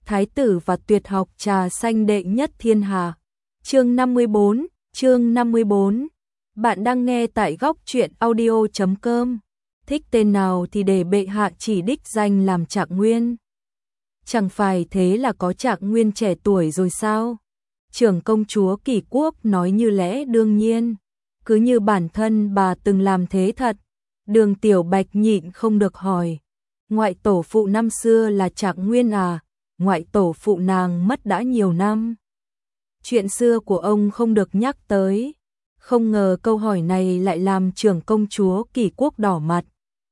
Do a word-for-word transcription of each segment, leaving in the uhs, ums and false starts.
Thái tử và tuyệt học trà xanh đệ nhất thiên hạ. Chương năm mươi bốn, chương năm mươi bốn. Bạn đang nghe tại góc truyện audio chấm com. Thích tên nào thì để bệ hạ chỉ đích danh làm Trạng Nguyên. Chẳng phải thế là có Trạng Nguyên trẻ tuổi rồi sao? Trưởng công chúa Kỷ Quốc nói như lẽ đương nhiên, cứ như bản thân bà từng làm thế thật. Đường Tiểu Bạch nhịn không được hỏi, ngoại tổ phụ năm xưa là Trạng Nguyên à? Ngoại tổ phụ nàng mất đã nhiều năm. Chuyện xưa của ông không được nhắc tới. Không ngờ câu hỏi này lại làm trưởng công chúa Kỷ Quốc đỏ mặt.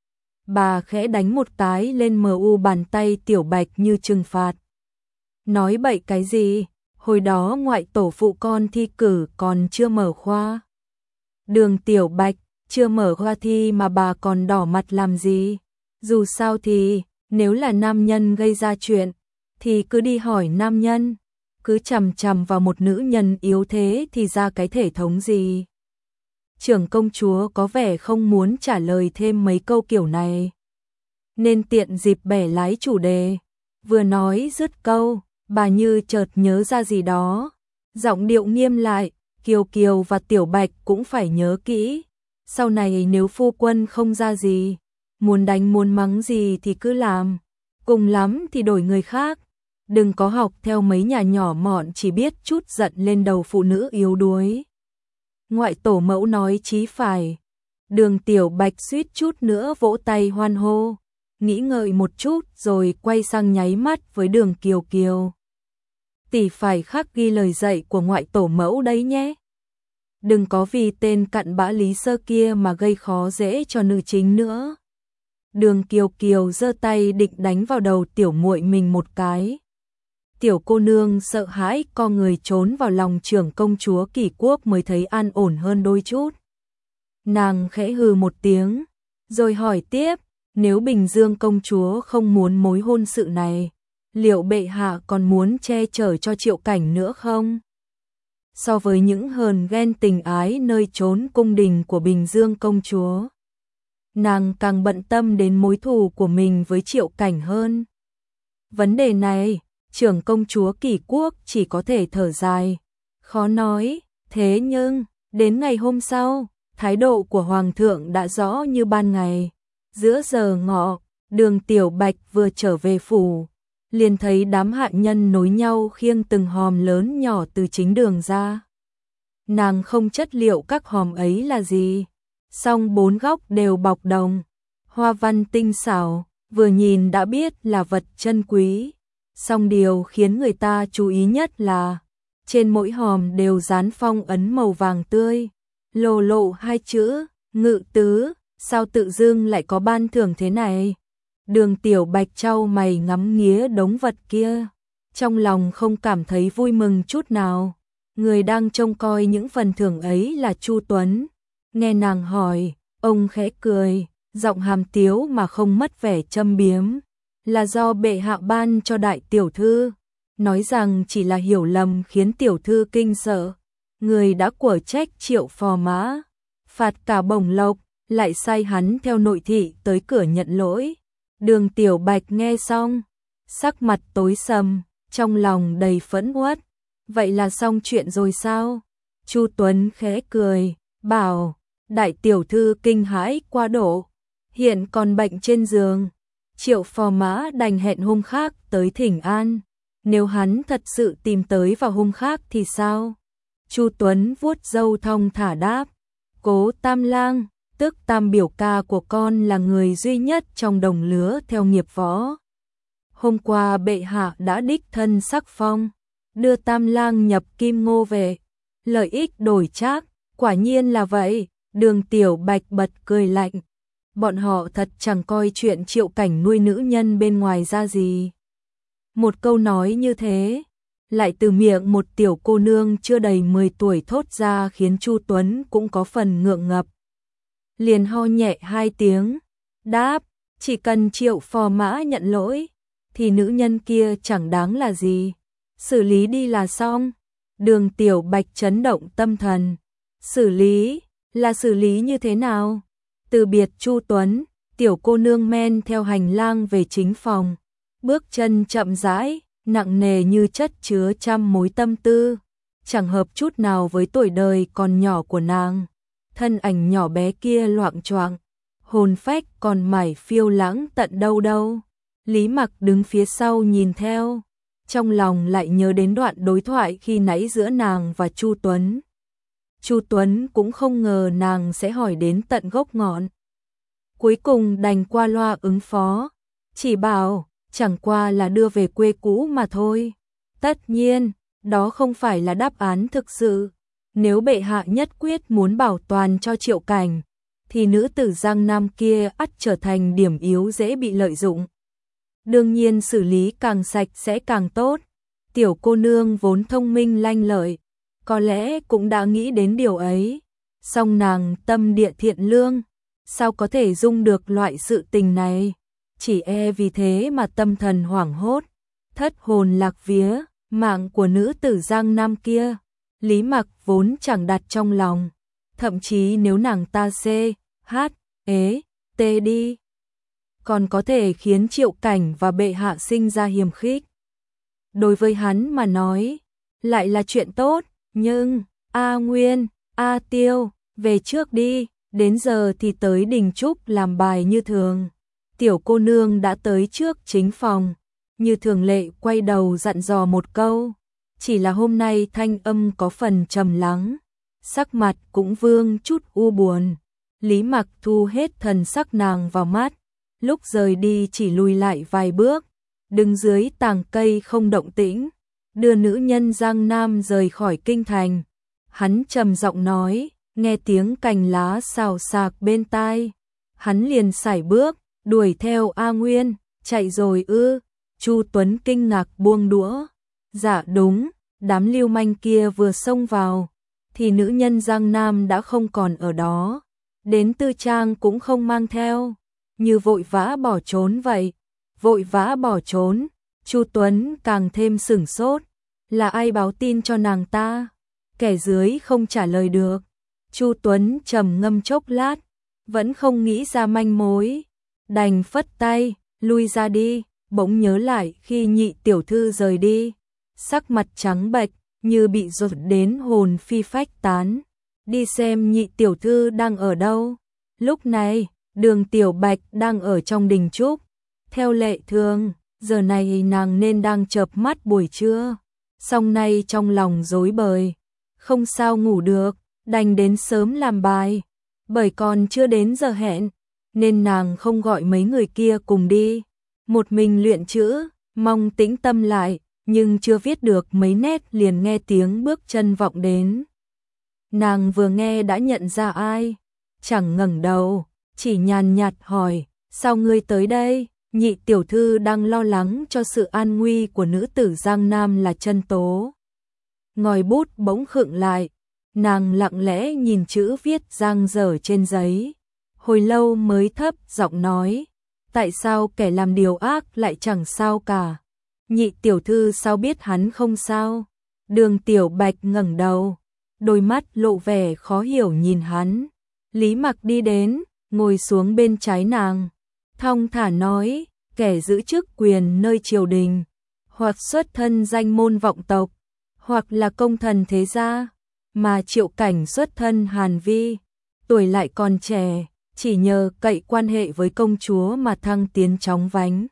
Bà khẽ đánh một cái lên mờ u bàn tay Tiểu Bạch như trừng phạt. Nói bậy cái gì? Hồi đó ngoại tổ phụ con thi cử còn chưa mở khoa. Đường Tiểu Bạch, chưa mở khoa thi mà bà còn đỏ mặt làm gì? Dù sao thì, nếu là nam nhân gây ra chuyện, thì cứ đi hỏi nam nhân. Cứ chằm chằm vào một nữ nhân yếu thế thì ra cái thể thống gì? Trưởng công chúa có vẻ không muốn trả lời thêm mấy câu kiểu này, nên tiện dịp bẻ lái chủ đề. Vừa nói dứt câu, bà như chợt nhớ ra gì đó, giọng điệu nghiêm lại, Kiều Kiều và Tiểu Bạch cũng phải nhớ kỹ. Sau này nếu phu quân không ra gì, muốn đánh muốn mắng gì thì cứ làm, cùng lắm thì đổi người khác. Đừng có học theo mấy nhà nhỏ mọn chỉ biết chút giận lên đầu phụ nữ yếu đuối. Ngoại tổ mẫu nói chí phải. Đường Tiểu Bạch suýt chút nữa vỗ tay hoan hô, nghĩ ngợi một chút rồi quay sang nháy mắt với Đường Kiều Kiều. Tỷ phải khắc ghi lời dạy của ngoại tổ mẫu đấy nhé. Đừng có vì tên cặn bã Lý Sơ kia mà gây khó dễ cho nữ chính nữa. Đường Kiều Kiều giơ tay định đánh vào đầu tiểu muội mình một cái. Tiểu cô nương sợ hãi co người trốn vào lòng trưởng công chúa Kỷ Quốc mới thấy an ổn hơn đôi chút. Nàng khẽ hừ một tiếng, rồi hỏi tiếp, nếu Bình Dương công chúa không muốn mối hôn sự này, liệu bệ hạ còn muốn che chở cho Triệu Cảnh nữa không? So với những hờn ghen tình ái nơi chốn cung đình của Bình Dương công chúa, nàng càng bận tâm đến mối thù của mình với Triệu Cảnh hơn. Vấn đề này, trưởng công chúa Kỷ Quốc chỉ có thể thở dài, khó nói. Thế nhưng, đến ngày hôm sau, thái độ của Hoàng thượng đã rõ như ban ngày. Giữa giờ ngọ, Đường Tiểu Bạch vừa trở về phủ, liền thấy đám hạ nhân nối nhau khiêng từng hòm lớn nhỏ từ chính đường ra. Nàng không chất liệu các hòm ấy là gì, song bốn góc đều bọc đồng, hoa văn tinh xảo, vừa nhìn đã biết là vật chân quý. Song điều khiến người ta chú ý nhất là trên mỗi hòm đều dán phong ấn màu vàng tươi, lồ lộ hai chữ Ngự Tứ. Sao tự dưng lại có ban thưởng thế này? Đường Tiểu Bạch chau mày ngắm nghía đống vật kia, trong lòng không cảm thấy vui mừng chút nào. Người đang trông coi những phần thưởng ấy là Chu Tuấn. Nghe nàng hỏi, ông khẽ cười, giọng hàm tiếu mà không mất vẻ châm biếm. Là do bệ hạ ban cho đại tiểu thư, nói rằng chỉ là hiểu lầm khiến tiểu thư kinh sợ. Người đã quở trách Triệu phò mã, phạt cả bổng lộc, lại sai hắn theo nội thị tới cửa nhận lỗi. Đường Tiểu Bạch nghe xong, sắc mặt tối sầm, trong lòng đầy phẫn uất. Vậy là xong chuyện rồi sao? Chu Tuấn khẽ cười, bảo, đại tiểu thư kinh hãi quá độ, hiện còn bệnh trên giường. Triệu phò mã đành hẹn hôm khác tới thỉnh an. Nếu hắn thật sự tìm tới vào hôm khác thì sao? Chu Tuấn vuốt râu thong thả đáp, Cố Tam Lang, tức Tam biểu ca của con là người duy nhất trong đồng lứa theo nghiệp võ. Hôm qua bệ hạ đã đích thân sắc phong, đưa Tam Lang nhập Kim Ngô về. Lợi ích đổi trác, quả nhiên là vậy. Đường Tiểu Bạch bật cười lạnh. Bọn họ thật chẳng coi chuyện Triệu Cảnh nuôi nữ nhân bên ngoài ra gì. Một câu nói như thế, lại từ miệng một tiểu cô nương chưa đầy mười tuổi thốt ra khiến Chu Tuấn cũng có phần ngượng ngập. Liền ho nhẹ hai tiếng, đáp, chỉ cần Triệu phò mã nhận lỗi, thì nữ nhân kia chẳng đáng là gì. Xử lý đi là xong. Đường Tiểu Bạch chấn động tâm thần. Xử lý, là xử lý như thế nào? Từ biệt Chu Tuấn, tiểu cô nương men theo hành lang về chính phòng, bước chân chậm rãi, nặng nề như chất chứa trăm mối tâm tư, chẳng hợp chút nào với tuổi đời còn nhỏ của nàng. Thân ảnh nhỏ bé kia loạng choạng, hồn phách còn mải phiêu lãng tận đâu đâu. Lý Mặc đứng phía sau nhìn theo, trong lòng lại nhớ đến đoạn đối thoại khi nãy giữa nàng và Chu Tuấn. Chu Tuấn cũng không ngờ nàng sẽ hỏi đến tận gốc ngọn. Cuối cùng đành qua loa ứng phó, chỉ bảo chẳng qua là đưa về quê cũ mà thôi. Tất nhiên, đó không phải là đáp án thực sự. Nếu bệ hạ nhất quyết muốn bảo toàn cho Triệu Cảnh, thì nữ tử Giang Nam kia ắt trở thành điểm yếu dễ bị lợi dụng. Đương nhiên xử lý càng sạch sẽ càng tốt. Tiểu cô nương vốn thông minh lanh lợi, có lẽ cũng đã nghĩ đến điều ấy. Song nàng tâm địa thiện lương, sao có thể dung được loại sự tình này. Chỉ e vì thế mà tâm thần hoảng hốt, thất hồn lạc vía. Mạng của nữ tử Giang Nam kia, Lý Mặc vốn chẳng đặt trong lòng. Thậm chí nếu nàng ta xê, hát, ế, tê đi, còn có thể khiến Triệu Cảnh và bệ hạ sinh ra hiềm khích. Đối với hắn mà nói, lại là chuyện tốt. Nhưng, A Nguyên, A Tiêu, về trước đi. Đến giờ thì tới đình trúc làm bài như thường. Tiểu cô nương đã tới trước chính phòng, như thường lệ quay đầu dặn dò một câu. Chỉ là hôm nay thanh âm có phần trầm lắng, sắc mặt cũng vương chút u buồn. Lý Mặc thu hết thần sắc nàng vào mắt, lúc rời đi chỉ lùi lại vài bước, đứng dưới tàng cây không động tĩnh, đưa nữ nhân Giang Nam rời khỏi kinh thành. Hắn trầm giọng nói, nghe tiếng cành lá xào xạc bên tai, hắn liền sải bước, đuổi theo A Nguyên. Chạy rồi ư? Chu Tuấn kinh ngạc buông đũa. Dạ đúng, đám lưu manh kia vừa xông vào, thì nữ nhân Giang Nam đã không còn ở đó. Đến tư trang cũng không mang theo, như vội vã bỏ trốn vậy. Vội vã bỏ trốn, Chu Tuấn càng thêm sửng sốt. Là ai báo tin cho nàng ta? Kẻ dưới không trả lời được. Chu Tuấn trầm ngâm chốc lát, vẫn không nghĩ ra manh mối, đành phất tay, lui ra đi. Bỗng nhớ lại khi Nhị tiểu thư rời đi, sắc mặt trắng bệch, như bị dồn đến hồn phi phách tán. Đi xem Nhị tiểu thư đang ở đâu. Lúc này, Đường Tiểu Bạch đang ở trong đình trúc. Theo lệ thường, giờ này nàng nên đang chợp mắt buổi trưa. Song nay trong lòng rối bời, không sao ngủ được, đành đến sớm làm bài. Bởi còn chưa đến giờ hẹn, nên nàng không gọi mấy người kia cùng đi. Một mình luyện chữ, mong tĩnh tâm lại, nhưng chưa viết được mấy nét liền nghe tiếng bước chân vọng đến. Nàng vừa nghe đã nhận ra ai, chẳng ngẩng đầu, chỉ nhàn nhạt hỏi, sao ngươi tới đây? Nhị tiểu thư đang lo lắng cho sự an nguy của nữ tử Giang Nam là Chân Tố. Ngòi bút bỗng khựng lại, nàng lặng lẽ nhìn chữ viết dang dở trên giấy, hồi lâu mới thấp giọng nói, tại sao kẻ làm điều ác lại chẳng sao cả? Nhị tiểu thư sao biết hắn không sao? Đường Tiểu Bạch ngẩng đầu, đôi mắt lộ vẻ khó hiểu nhìn hắn. Lý Mặc đi đến, ngồi xuống bên trái nàng, thong thả nói, kẻ giữ chức quyền nơi triều đình, hoặc xuất thân danh môn vọng tộc, hoặc là công thần thế gia, mà Triệu Cảnh xuất thân Hàn Vi, tuổi lại còn trẻ, chỉ nhờ cậy quan hệ với công chúa mà thăng tiến chóng vánh.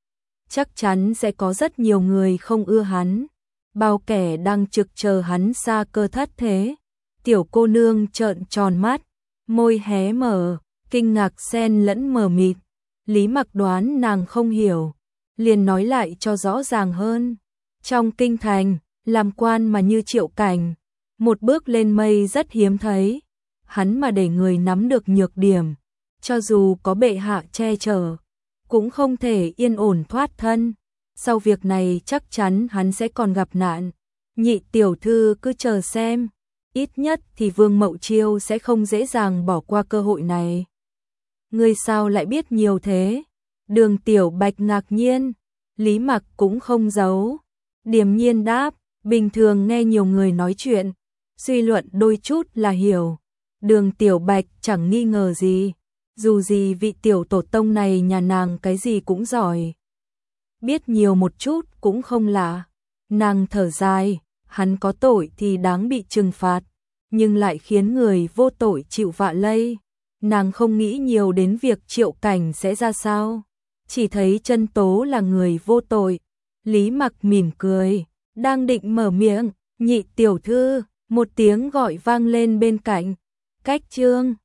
Chắc chắn sẽ có rất nhiều người không ưa hắn, bao kẻ đang trực chờ hắn xa cơ thất thế. Tiểu cô nương trợn tròn mắt, môi hé mở, kinh ngạc xen lẫn mờ mịt. Lý Mặc đoán nàng không hiểu, liền nói lại cho rõ ràng hơn. Trong kinh thành, làm quan mà như Triệu Cảnh, một bước lên mây rất hiếm thấy. Hắn mà để người nắm được nhược điểm, cho dù có bệ hạ che chở, cũng không thể yên ổn thoát thân. Sau việc này chắc chắn hắn sẽ còn gặp nạn. Nhị tiểu thư cứ chờ xem, ít nhất thì Vương Mậu Chiêu sẽ không dễ dàng bỏ qua cơ hội này. Ngươi sao lại biết nhiều thế? Đường Tiểu Bạch ngạc nhiên, Lý Mặc cũng không giấu, điềm nhiên đáp, bình thường nghe nhiều người nói chuyện, suy luận đôi chút là hiểu. Đường Tiểu Bạch chẳng nghi ngờ gì, dù gì vị tiểu tổ tông này nhà nàng cái gì cũng giỏi. biết nhiều một chút cũng không lạ. Nàng thở dài, hắn có tội thì đáng bị trừng phạt, nhưng lại khiến người vô tội chịu vạ lây. Nàng không nghĩ nhiều đến việc Triệu Cảnh sẽ ra sao, chỉ thấy Trân Tố là người vô tội. Lý Mặc mỉm cười, đang định mở miệng, nhị tiểu thư, một tiếng gọi vang lên bên cạnh. Cách Trương